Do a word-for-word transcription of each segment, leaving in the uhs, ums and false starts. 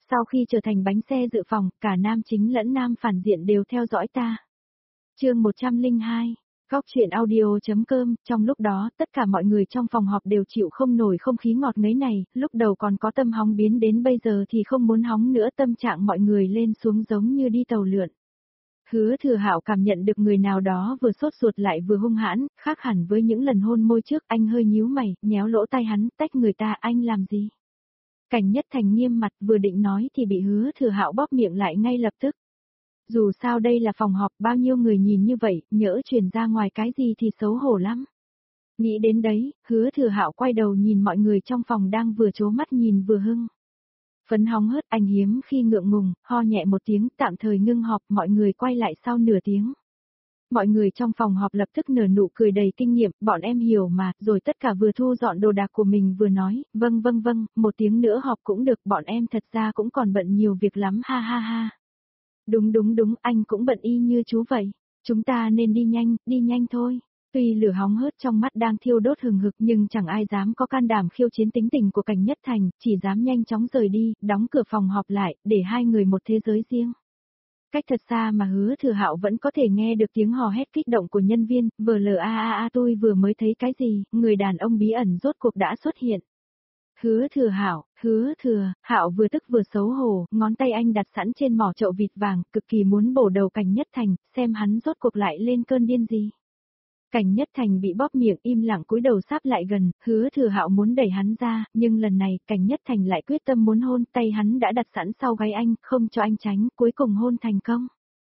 Sau khi trở thành bánh xe dự phòng, cả nam chính lẫn nam phản diện đều theo dõi ta. Chương một trăm lẻ hai, Góc truyện audio.com, trong lúc đó, tất cả mọi người trong phòng họp đều chịu không nổi không khí ngọt ngấy này, lúc đầu còn có tâm hóng biến đến bây giờ thì không muốn hóng nữa, tâm trạng mọi người lên xuống giống như đi tàu lượn. Hứa Thừa Hạo cảm nhận được người nào đó vừa sốt ruột lại vừa hung hãn, khác hẳn với những lần hôn môi trước, anh hơi nhíu mày, nhéo lỗ tai hắn, tách người ta, anh làm gì? Cảnh Nhất Thành nghiêm mặt, vừa định nói thì bị Hứa Thừa Hạo bóp miệng lại ngay lập tức. Dù sao đây là phòng họp, bao nhiêu người nhìn như vậy, nhỡ truyền ra ngoài cái gì thì xấu hổ lắm. Nghĩ đến đấy, Hứa Thừa Hạo quay đầu nhìn mọi người trong phòng đang vừa trố mắt nhìn vừa hưng. Phấn hóng hớt, anh hiếm khi ngượng ngùng, ho nhẹ một tiếng, tạm thời ngưng họp, mọi người quay lại sau nửa tiếng. Mọi người trong phòng họp lập tức nở nụ cười đầy kinh nghiệm, bọn em hiểu mà, rồi tất cả vừa thu dọn đồ đạc của mình vừa nói, vâng vâng vâng, một tiếng nữa họp cũng được, bọn em thật ra cũng còn bận nhiều việc lắm, ha ha ha. Đúng đúng đúng, anh cũng bận y như chú vậy, chúng ta nên đi nhanh, đi nhanh thôi. Tuy lửa hóng hớt trong mắt đang thiêu đốt hừng hực nhưng chẳng ai dám có can đảm khiêu chiến tính tình của Cảnh Nhất Thành, chỉ dám nhanh chóng rời đi, đóng cửa phòng họp lại, để hai người một thế giới riêng. Cách thật xa mà Hứa Thừa Hạo vẫn có thể nghe được tiếng hò hét kích động của nhân viên, vừa lờ a a a tôi vừa mới thấy cái gì, người đàn ông bí ẩn rốt cuộc đã xuất hiện. Hứa Thừa Hạo, Hứa Thừa, Hạo vừa tức vừa xấu hổ, ngón tay anh đặt sẵn trên mỏ chậu vịt vàng, cực kỳ muốn bổ đầu Cảnh Nhất Thành, xem hắn rốt cuộc lại lên cơn điên gì. Cảnh Nhất Thành bị bóp miệng im lặng cúi đầu sáp lại gần, Hứa Thừa Hạo muốn đẩy hắn ra, nhưng lần này Cảnh Nhất Thành lại quyết tâm muốn hôn, tay hắn đã đặt sẵn sau gáy anh, không cho anh tránh, cuối cùng hôn thành công.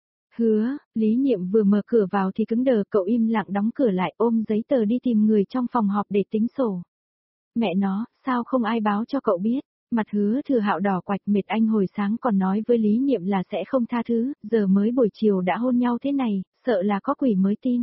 Hứa, Lý Niệm vừa mở cửa vào thì cứng đờ, cậu im lặng đóng cửa lại, ôm giấy tờ đi tìm người trong phòng họp để tính sổ. Mẹ nó, sao không ai báo cho cậu biết? Mặt Hứa Thừa Hạo đỏ quạch, mệt, anh hồi sáng còn nói với Lý Niệm là sẽ không tha thứ, giờ mới buổi chiều đã hôn nhau thế này, sợ là có quỷ mới tin.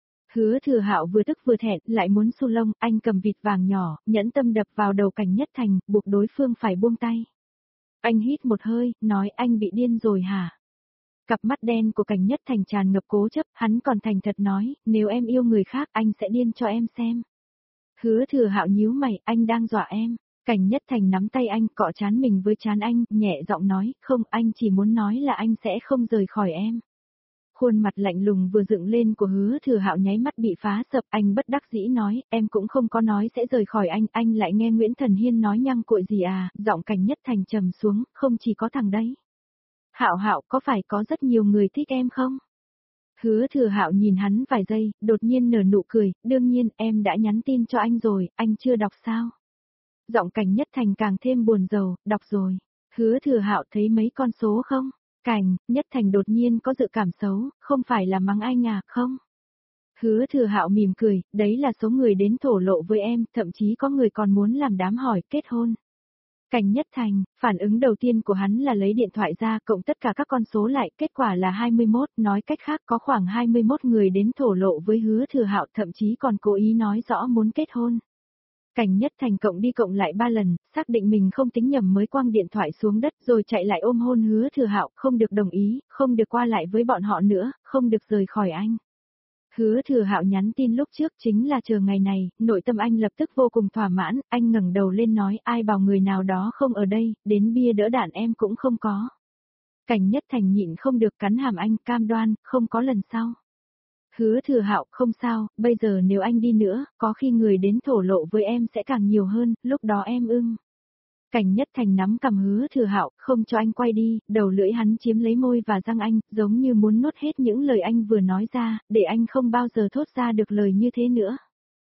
Hứa Thừa Hạo vừa tức vừa thẹn, lại muốn su lông, anh cầm vịt vàng nhỏ, nhẫn tâm đập vào đầu Cảnh Nhất Thành, buộc đối phương phải buông tay. Anh hít một hơi, nói anh bị điên rồi hả? Cặp mắt đen của Cảnh Nhất Thành tràn ngập cố chấp, hắn còn thành thật nói, nếu em yêu người khác anh sẽ điên cho em xem. Hứa Thừa Hạo nhíu mày, anh đang dọa em. Cảnh Nhất Thành nắm tay anh, cọ trán mình với trán anh, nhẹ giọng nói, không, anh chỉ muốn nói là anh sẽ không rời khỏi em. Khuôn mặt lạnh lùng vừa dựng lên của Hứa Thừa Hạo nháy mắt bị phá sập, anh bất đắc dĩ nói, em cũng không có nói sẽ rời khỏi anh, anh lại nghe Nguyễn Thần Hiên nói nhăng cội gì à, giọng Cảnh Nhất Thành trầm xuống, không chỉ có thằng đấy. Hạo Hạo, có phải có rất nhiều người thích em không? Hứa Thừa Hạo nhìn hắn vài giây, đột nhiên nở nụ cười, đương nhiên, em đã nhắn tin cho anh rồi, anh chưa đọc sao? Giọng Cảnh Nhất Thành càng thêm buồn rầu, đọc rồi. Hứa Thừa Hạo thấy mấy con số không? Cảnh, Nhất Thành đột nhiên có dự cảm xấu, không phải là mắng anh à, không? Hứa Thừa Hạo mỉm cười, đấy là số người đến thổ lộ với em, thậm chí có người còn muốn làm đám hỏi kết hôn. Cảnh Nhất Thành, phản ứng đầu tiên của hắn là lấy điện thoại ra cộng tất cả các con số lại, kết quả là hai mươi mốt, nói cách khác có khoảng hai mươi mốt người đến thổ lộ với Hứa Thừa Hạo, thậm chí còn cố ý nói rõ muốn kết hôn. Cảnh Nhất Thành cộng đi cộng lại ba lần, xác định mình không tính nhầm mới quăng điện thoại xuống đất rồi chạy lại ôm hôn Hứa Thừa Hạo, không được đồng ý, không được qua lại với bọn họ nữa, không được rời khỏi anh. Hứa Thừa Hạo nhắn tin lúc trước chính là chờ ngày này, nội tâm anh lập tức vô cùng thỏa mãn, anh ngẩng đầu lên nói ai bảo người nào đó không ở đây, đến bia đỡ đạn em cũng không có. Cảnh Nhất Thành nhịn không được cắn hàm anh, cam đoan, không có lần sau. Hứa Thừa Hạo, không sao, bây giờ nếu anh đi nữa, có khi người đến thổ lộ với em sẽ càng nhiều hơn, lúc đó em ưng. Cảnh Nhất Thành nắm cầm Hứa Thừa Hạo, không cho anh quay đi, đầu lưỡi hắn chiếm lấy môi và răng anh, giống như muốn nuốt hết những lời anh vừa nói ra, để anh không bao giờ thốt ra được lời như thế nữa.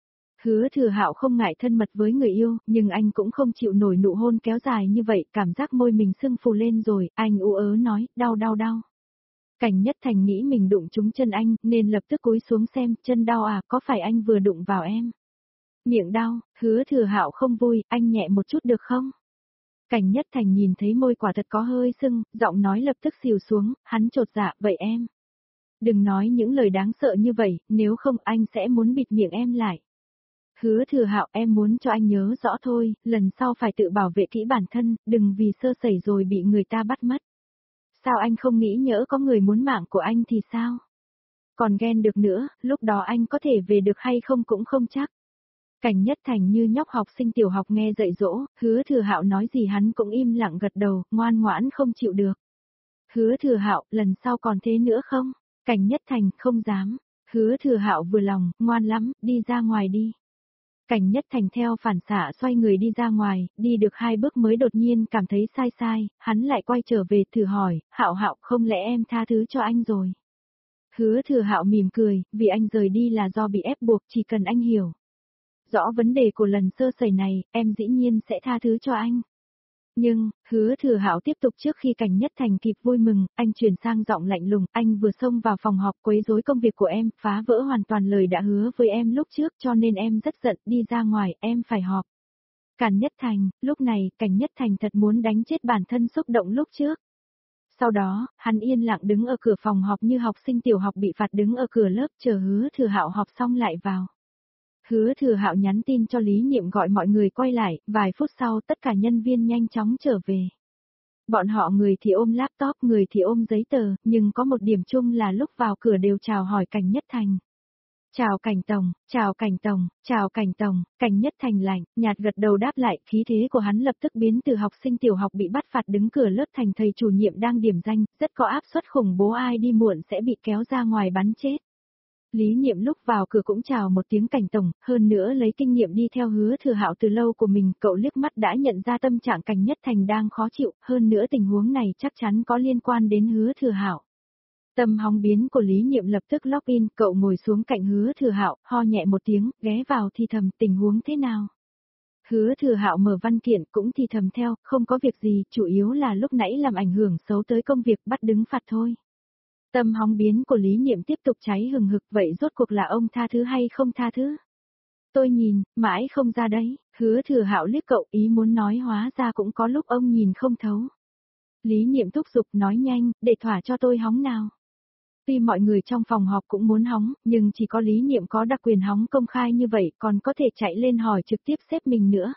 Hứa Thừa Hạo không ngại thân mật với người yêu, nhưng anh cũng không chịu nổi nụ hôn kéo dài như vậy, cảm giác môi mình sưng phù lên rồi, anh ú ớ nói, đau đau đau. Cảnh Nhất Thành nghĩ mình đụng trúng chân anh, nên lập tức cúi xuống xem, chân đau à, có phải anh vừa đụng vào em? Miệng đau, Hứa Thừa Hạo không vui, anh nhẹ một chút được không? Cảnh Nhất Thành nhìn thấy môi quả thật có hơi sưng, giọng nói lập tức xìu xuống, hắn chột dạ, vậy em. Đừng nói những lời đáng sợ như vậy, nếu không anh sẽ muốn bịt miệng em lại. Hứa Thừa Hạo, em muốn cho anh nhớ rõ thôi, lần sau phải tự bảo vệ kỹ bản thân, đừng vì sơ sẩy rồi bị người ta bắt mất. Sao anh không nghĩ nhỡ có người muốn mạng của anh thì sao? Còn ghen được nữa, lúc đó anh có thể về được hay không cũng không chắc. Cảnh Nhất Thành như nhóc học sinh tiểu học nghe dạy dỗ, Hứa Thừa Hạo nói gì hắn cũng im lặng gật đầu, ngoan ngoãn không chịu được. Hứa Thừa Hạo, lần sau còn thế nữa không? Cảnh Nhất Thành, không dám. Hứa Thừa Hạo vừa lòng, ngoan lắm, đi ra ngoài đi. Cảnh Nhất Thành theo phản xạ xoay người đi ra ngoài, đi được hai bước mới đột nhiên cảm thấy sai sai, hắn lại quay trở về thử hỏi, Hạo Hạo không lẽ em tha thứ cho anh rồi? Hứa Thừa Hạo mỉm cười, vì anh rời đi là do bị ép buộc, chỉ cần anh hiểu rõ vấn đề của lần sơ sẩy này, em dĩ nhiên sẽ tha thứ cho anh. Nhưng, Hứa Thừa Hạo tiếp tục trước khi Cảnh Nhất Thành kịp vui mừng, anh chuyển sang giọng lạnh lùng, anh vừa xông vào phòng họp quấy rối công việc của em, phá vỡ hoàn toàn lời đã hứa với em lúc trước cho nên em rất giận, đi ra ngoài, em phải họp. Cảnh Nhất Thành, lúc này, Cảnh Nhất Thành thật muốn đánh chết bản thân xúc động lúc trước. Sau đó, hắn yên lặng đứng ở cửa phòng họp như học sinh tiểu học bị phạt đứng ở cửa lớp chờ Hứa Thừa Hạo họp xong lại vào. Hứa Thừa Hạo nhắn tin cho Lý Niệm gọi mọi người quay lại, vài phút sau tất cả nhân viên nhanh chóng trở về. Bọn họ người thì ôm laptop, người thì ôm giấy tờ, nhưng có một điểm chung là lúc vào cửa đều chào hỏi Cảnh Nhất Thành. Chào Cảnh Tổng, chào Cảnh Tổng, chào Cảnh Tổng, Cảnh Nhất Thành lạnh, nhạt gật đầu đáp lại, khí thế của hắn lập tức biến từ học sinh tiểu học bị bắt phạt đứng cửa lớp thành thầy chủ nhiệm đang điểm danh, rất có áp suất khủng bố ai đi muộn sẽ bị kéo ra ngoài bắn chết. Lý Niệm lúc vào cửa cũng chào một tiếng Cảnh Tổng, hơn nữa lấy kinh nghiệm đi theo Hứa Thừa Hạo từ lâu của mình, cậu liếc mắt đã nhận ra tâm trạng Cảnh Nhất Thành đang khó chịu, hơn nữa tình huống này chắc chắn có liên quan đến Hứa Thừa Hạo. Tâm hóng biến của Lý Niệm lập tức login, cậu ngồi xuống cạnh Hứa Thừa Hạo, ho nhẹ một tiếng, ghé vào thì thầm, tình huống thế nào? Hứa Thừa Hạo mở văn kiện cũng thì thầm theo, không có việc gì, chủ yếu là lúc nãy làm ảnh hưởng xấu tới công việc bắt đứng phạt thôi. Tâm hóng biến của Lý Niệm tiếp tục cháy hừng hực, vậy rốt cuộc là ông tha thứ hay không tha thứ? Tôi nhìn, mãi không ra đấy, Hứa Thừa Hạo liếc cậu ý muốn nói hóa ra cũng có lúc ông nhìn không thấu. Lý Niệm thúc giục nói nhanh, để thỏa cho tôi hóng nào. Tuy mọi người trong phòng họp cũng muốn hóng, nhưng chỉ có Lý Niệm có đặc quyền hóng công khai như vậy còn có thể chạy lên hỏi trực tiếp sếp mình nữa.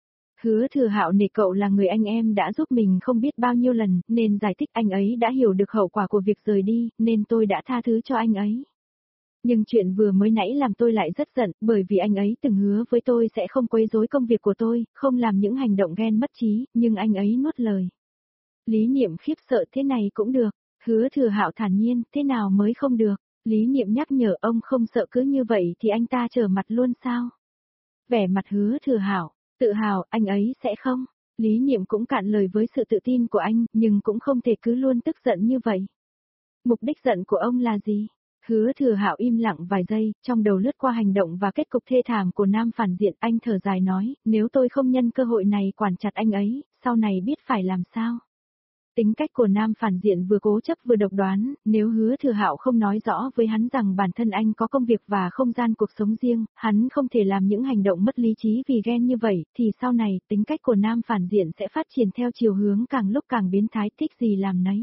Hứa Thừa Hạo nể cậu là người anh em đã giúp mình không biết bao nhiêu lần, nên giải thích anh ấy đã hiểu được hậu quả của việc rời đi, nên tôi đã tha thứ cho anh ấy. Nhưng chuyện vừa mới nãy làm tôi lại rất giận, bởi vì anh ấy từng hứa với tôi sẽ không quấy rối công việc của tôi, không làm những hành động ghen mất trí, nhưng anh ấy nuốt lời. Lý Niệm khiếp sợ thế này cũng được, Hứa Thừa Hạo thản nhiên, thế nào mới không được, Lý Niệm nhắc nhở ông không sợ cứ như vậy thì anh ta trở mặt luôn sao? Vẻ mặt Hứa Thừa Hạo tự hào, anh ấy sẽ không. Lý Niệm cũng cạn lời với sự tự tin của anh, nhưng cũng không thể cứ luôn tức giận như vậy. Mục đích giận của ông là gì? Hứa Thừa Hạo im lặng vài giây, trong đầu lướt qua hành động và kết cục thê thảm của nam phản diện, anh thở dài nói, nếu tôi không nhân cơ hội này quản chặt anh ấy, sau này biết phải làm sao? Tính cách của nam phản diện vừa cố chấp vừa độc đoán, nếu Hứa Thừa Hạo không nói rõ với hắn rằng bản thân anh có công việc và không gian cuộc sống riêng, hắn không thể làm những hành động mất lý trí vì ghen như vậy, thì sau này tính cách của nam phản diện sẽ phát triển theo chiều hướng càng lúc càng biến thái, thích gì làm nấy.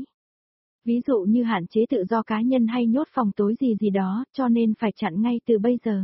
Ví dụ như hạn chế tự do cá nhân hay nhốt phòng tối gì gì đó, cho nên phải chặn ngay từ bây giờ.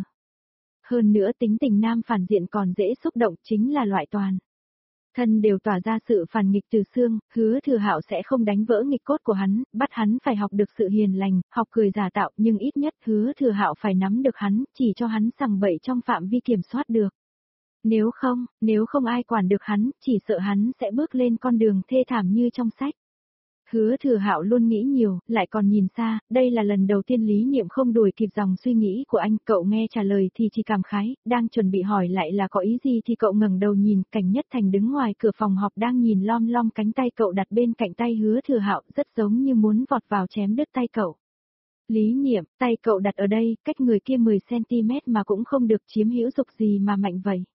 Hơn nữa tính tình nam phản diện còn dễ xúc động, chính là loại toàn thân đều tỏa ra sự phản nghịch từ xương, Hứa Thừa Hạo sẽ không đánh vỡ nghịch cốt của hắn, bắt hắn phải học được sự hiền lành, học cười giả tạo, nhưng ít nhất Hứa Thừa Hạo phải nắm được hắn, chỉ cho hắn sằng bậy trong phạm vi kiểm soát được. Nếu không, nếu không ai quản được hắn, chỉ sợ hắn sẽ bước lên con đường thê thảm như trong sách. Hứa Thừa Hạo luôn nghĩ nhiều, lại còn nhìn xa, đây là lần đầu tiên Lý Niệm không đuổi kịp dòng suy nghĩ của anh, cậu nghe trả lời thì chỉ cảm khái, đang chuẩn bị hỏi lại là có ý gì thì cậu ngẩng đầu nhìn, Cảnh Nhất Thành đứng ngoài cửa phòng họp đang nhìn lom lom cánh tay cậu đặt bên cạnh tay Hứa Thừa Hạo, rất giống như muốn vọt vào chém đứt tay cậu. Lý Niệm, tay cậu đặt ở đây, cách người kia mười xăng-ti-mét mà cũng không được chiếm hữu dục gì mà mạnh vậy.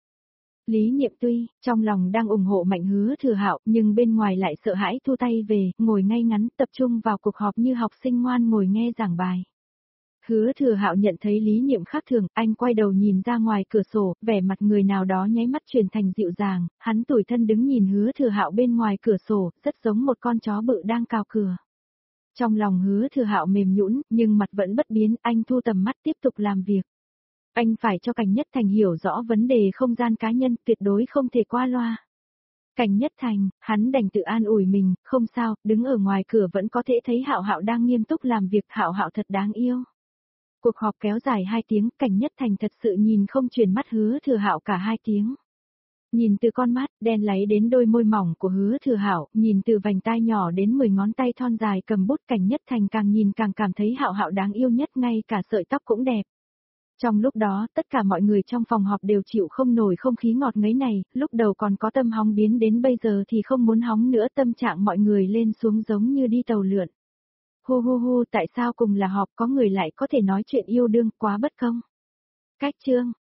Lý Niệm tuy, trong lòng đang ủng hộ Mạnh Hứa Thừa Hạo, nhưng bên ngoài lại sợ hãi thu tay về, ngồi ngay ngắn, tập trung vào cuộc họp như học sinh ngoan ngồi nghe giảng bài. Hứa Thừa Hạo nhận thấy Lý Niệm khác thường, anh quay đầu nhìn ra ngoài cửa sổ, vẻ mặt người nào đó nháy mắt chuyển thành dịu dàng, hắn tủi thân đứng nhìn Hứa Thừa Hạo bên ngoài cửa sổ, rất giống một con chó bự đang cào cửa. Trong lòng Hứa Thừa Hạo mềm nhũn, nhưng mặt vẫn bất biến, anh thu tầm mắt tiếp tục làm việc. Anh phải cho Cảnh Nhất Thành hiểu rõ vấn đề không gian cá nhân, tuyệt đối không thể qua loa. Cảnh Nhất Thành, hắn đành tự an ủi mình, không sao, đứng ở ngoài cửa vẫn có thể thấy Hạo Hạo đang nghiêm túc làm việc, Hạo Hạo thật đáng yêu. Cuộc họp kéo dài hai tiếng, Cảnh Nhất Thành thật sự nhìn không chuyển mắt Hứa Thừa Hạo cả hai tiếng. Nhìn từ con mắt đen láy đến đôi môi mỏng của Hứa Thừa Hạo, nhìn từ vành tai nhỏ đến mười ngón tay thon dài cầm bút, Cảnh Nhất Thành càng nhìn càng cảm thấy Hạo Hạo đáng yêu nhất, ngay cả sợi tóc cũng đẹp. Trong lúc đó, tất cả mọi người trong phòng họp đều chịu không nổi không khí ngọt ngấy này, lúc đầu còn có tâm hóng biến đến bây giờ thì không muốn hóng nữa, tâm trạng mọi người lên xuống giống như đi tàu lượn. Hu hu hu, tại sao cùng là họp có người lại có thể nói chuyện yêu đương, quá bất công. Cách chương